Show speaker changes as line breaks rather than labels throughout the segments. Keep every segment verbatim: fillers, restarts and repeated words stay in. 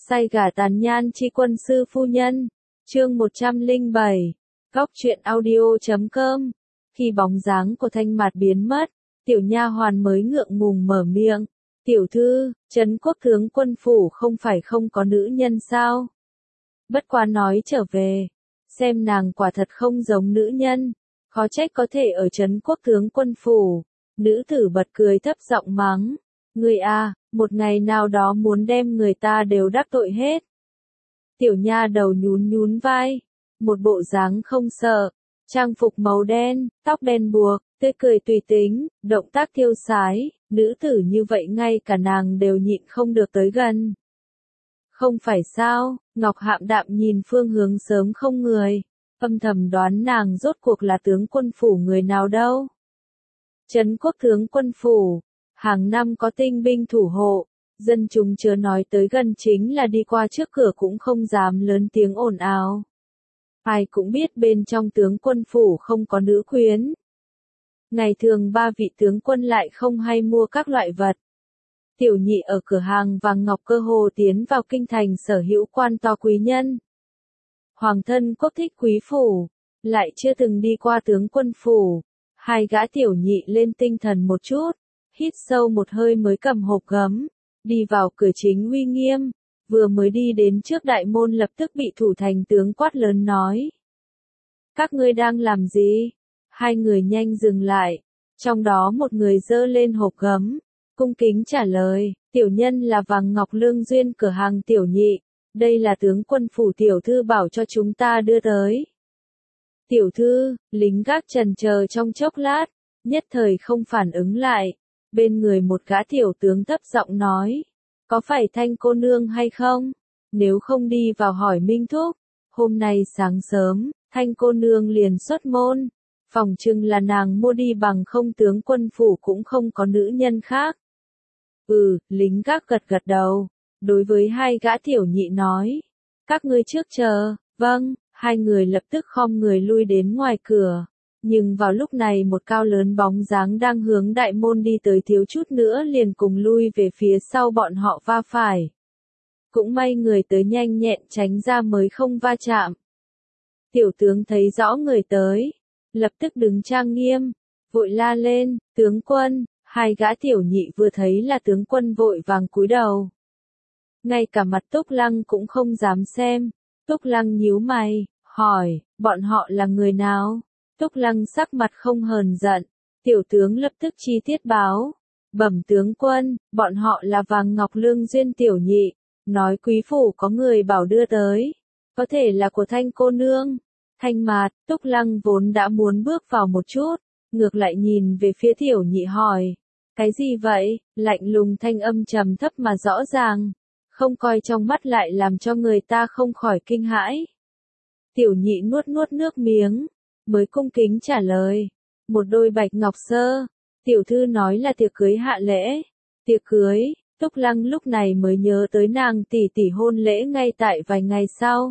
Say gả tàn nhan chi quân sư phu nhân. Chương một trăm lẻ bảy. Góc truyện audio chấm com. Khi bóng dáng của Thanh Mạt biến mất, tiểu nha hoàn mới ngượng ngùng mở miệng. Tiểu thư, Trấn Quốc tướng quân phủ không phải không có nữ nhân sao? Bất quá nói trở về, xem nàng quả thật không giống nữ nhân, khó trách có thể ở Trấn Quốc tướng quân phủ. Nữ tử bật cười thấp giọng mắng. Người à, một ngày nào đó muốn đem người ta đều đắc tội hết. Tiểu nha đầu nhún nhún vai, một bộ dáng không sợ, trang phục màu đen, tóc đen buộc, tươi cười tùy tính, động tác tiêu sái, nữ tử như vậy ngay cả nàng đều nhịn không được tới gần. Không phải sao, Ngọc Hạm đạm nhìn phương hướng sớm không người, âm thầm đoán nàng rốt cuộc là tướng quân phủ người nào đâu. Trấn Quốc tướng quân phủ, hàng năm có tinh binh thủ hộ, dân chúng chưa nói tới gần chính là đi qua trước cửa cũng không dám lớn tiếng ồn ào. Ai cũng biết bên trong tướng quân phủ không có nữ quyến. Ngày thường ba vị tướng quân lại không hay mua các loại vật. Tiểu nhị ở cửa hàng vàng ngọc cơ hồ tiến vào kinh thành sở hữu quan to quý nhân. Hoàng thân quốc thích quý phủ, lại chưa từng đi qua tướng quân phủ. Hai gã tiểu nhị lên tinh thần một chút, hít sâu một hơi mới cầm hộp gấm, đi vào cửa chính uy nghiêm, vừa mới đi đến trước đại môn lập tức bị thủ thành tướng quát lớn nói. Các ngươi đang làm gì? Hai người nhanh dừng lại, trong đó một người giơ lên hộp gấm, cung kính trả lời, tiểu nhân là Vàng Ngọc Lương Duyên cửa hàng tiểu nhị, đây là tướng quân phủ tiểu thư bảo cho chúng ta đưa tới. Tiểu thư, lính gác chần chờ trong chốc lát, nhất thời không phản ứng lại, bên người một gã tiểu tướng thấp giọng nói, có phải Thanh cô nương hay không? Nếu không đi vào hỏi Minh Thúc, hôm nay sáng sớm, Thanh cô nương liền xuất môn, phòng trưng là nàng mua đi bằng không tướng quân phủ cũng không có nữ nhân khác. Ừ, lính gác gật gật đầu, đối với hai gã tiểu nhị nói, các ngươi trước chờ, vâng. Hai người lập tức khom người lui đến ngoài cửa, nhưng vào lúc này một cao lớn bóng dáng đang hướng đại môn đi tới thiếu chút nữa liền cùng lui về phía sau bọn họ va phải. Cũng may người tới nhanh nhẹn tránh ra mới không va chạm. Tiểu tướng thấy rõ người tới, lập tức đứng trang nghiêm, vội la lên, tướng quân, hai gã tiểu nhị vừa thấy là tướng quân vội vàng cúi đầu. Ngay cả mặt Túc Lăng cũng không dám xem. Túc Lăng nhíu mày, hỏi, bọn họ là người nào? Túc Lăng sắc mặt không hờn giận, tiểu tướng lập tức chi tiết báo. Bẩm tướng quân, bọn họ là Vàng Ngọc Lương Duyên tiểu nhị, nói quý phủ có người bảo đưa tới, có thể là của Thanh cô nương. Thanh Mạt, Túc Lăng vốn đã muốn bước vào một chút, ngược lại nhìn về phía tiểu nhị hỏi, cái gì vậy? Lạnh lùng thanh âm trầm thấp mà rõ ràng. Không coi trong mắt lại làm cho người ta không khỏi kinh hãi. Tiểu nhị nuốt nuốt nước miếng, mới cung kính trả lời. Một đôi bạch ngọc sơ, tiểu thư nói là tiệc cưới hạ lễ. Tiệc cưới, Túc Lăng lúc này mới nhớ tới nàng tỷ tỷ hôn lễ ngay tại vài ngày sau.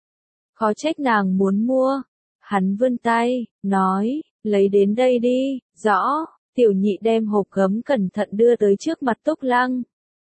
Khó trách nàng muốn mua. Hắn vươn tay, nói, lấy đến đây đi, rõ. Tiểu nhị đem hộp gấm cẩn thận đưa tới trước mặt Túc Lăng.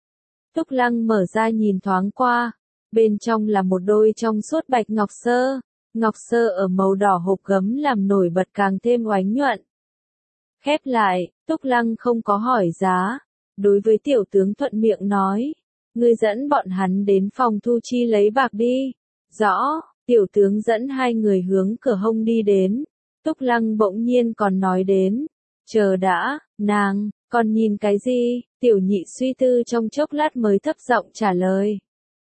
Túc Lăng mở ra nhìn thoáng qua, bên trong là một đôi trong suốt bạch ngọc sơ, ngọc sơ ở màu đỏ hộp gấm làm nổi bật càng thêm oánh nhuận. Khép lại, Túc Lăng không có hỏi giá, đối với tiểu tướng thuận miệng nói, ngươi dẫn bọn hắn đến phòng thu chi lấy bạc đi. Rõ, tiểu tướng dẫn hai người hướng cửa hông đi đến, Túc Lăng bỗng nhiên còn nói đến, chờ đã, nàng. Còn nhìn cái gì? Tiểu nhị suy tư trong chốc lát mới thấp giọng trả lời.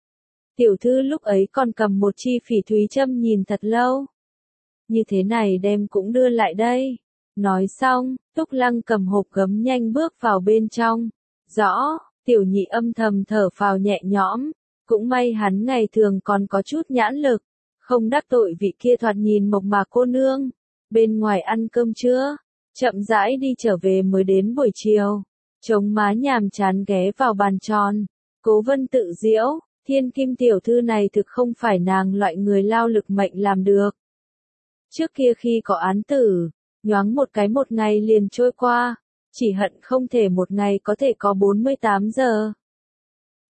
Tiểu thư lúc ấy còn cầm một chi phỉ thúy châm nhìn thật lâu. Như thế này đem cũng đưa lại đây. Nói xong, Túc Lăng cầm hộp gấm nhanh bước vào bên trong. Rõ, tiểu nhị âm thầm thở phào nhẹ nhõm. Cũng may hắn ngày thường còn có chút nhãn lực. Không đắc tội vị kia thoạt nhìn mộc mạc cô nương. Bên ngoài ăn cơm chưa? Chậm rãi đi trở về mới đến buổi chiều, chống má nhàm chán ghé vào bàn tròn, Cố Vân tự giễu, thiên kim tiểu thư này thực không phải nàng loại người lao lực mệnh làm được. Trước kia khi có án tử, nhoáng một cái một ngày liền trôi qua, chỉ hận không thể một ngày có thể có bốn mươi tám giờ.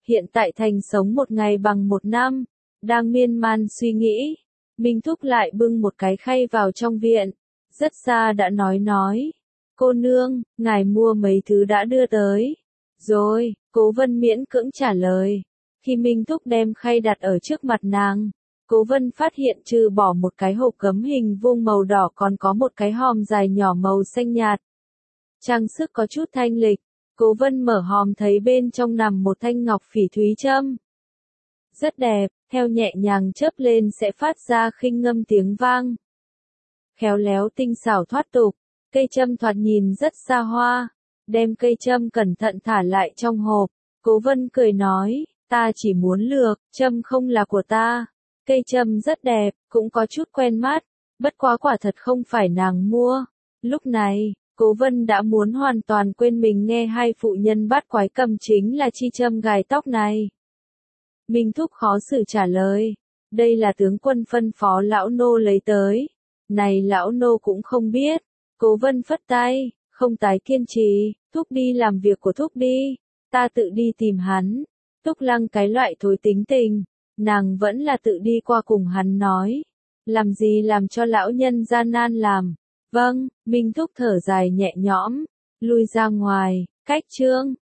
Hiện tại thành sống một ngày bằng một năm, đang miên man suy nghĩ. Minh Thúc lại bưng một cái khay vào trong viện, rất xa đã nói nói. Cô nương, ngài mua mấy thứ đã đưa tới. Rồi, Cố Vân miễn cưỡng trả lời. Khi Minh Thúc đem khay đặt ở trước mặt nàng, Cố Vân phát hiện trừ bỏ một cái hộp gấm hình vuông màu đỏ còn có một cái hòm dài nhỏ màu xanh nhạt. Trang sức có chút thanh lịch, Cố Vân mở hòm thấy bên trong nằm một thanh ngọc phỉ thúy châm. Rất đẹp, theo nhẹ nhàng chớp lên sẽ phát ra khinh ngâm tiếng vang. Khéo léo tinh xảo thoát tục, cây châm thoạt nhìn rất xa hoa. Đem cây châm cẩn thận thả lại trong hộp, Cố Vân cười nói, ta chỉ muốn lược, châm không là của ta. Cây châm rất đẹp, cũng có chút quen mắt, bất quá quả thật không phải nàng mua. Lúc này, Cố Vân đã muốn hoàn toàn quên mình nghe hai phụ nhân bắt quái cầm chính là chi châm gài tóc này. Minh Thúc khó xử trả lời, đây là tướng quân phân phó lão nô lấy tới. Này lão nô cũng không biết. Cố Vân phất tay, không tái kiên trì, Thúc đi làm việc của Thúc đi, ta tự đi tìm hắn. Túc Lăng cái loại thối tính tình, nàng vẫn là tự đi qua cùng hắn nói. Làm gì làm cho lão nhân gian nan làm. Vâng, Minh Thúc thở dài nhẹ nhõm, lui ra ngoài, cách chương.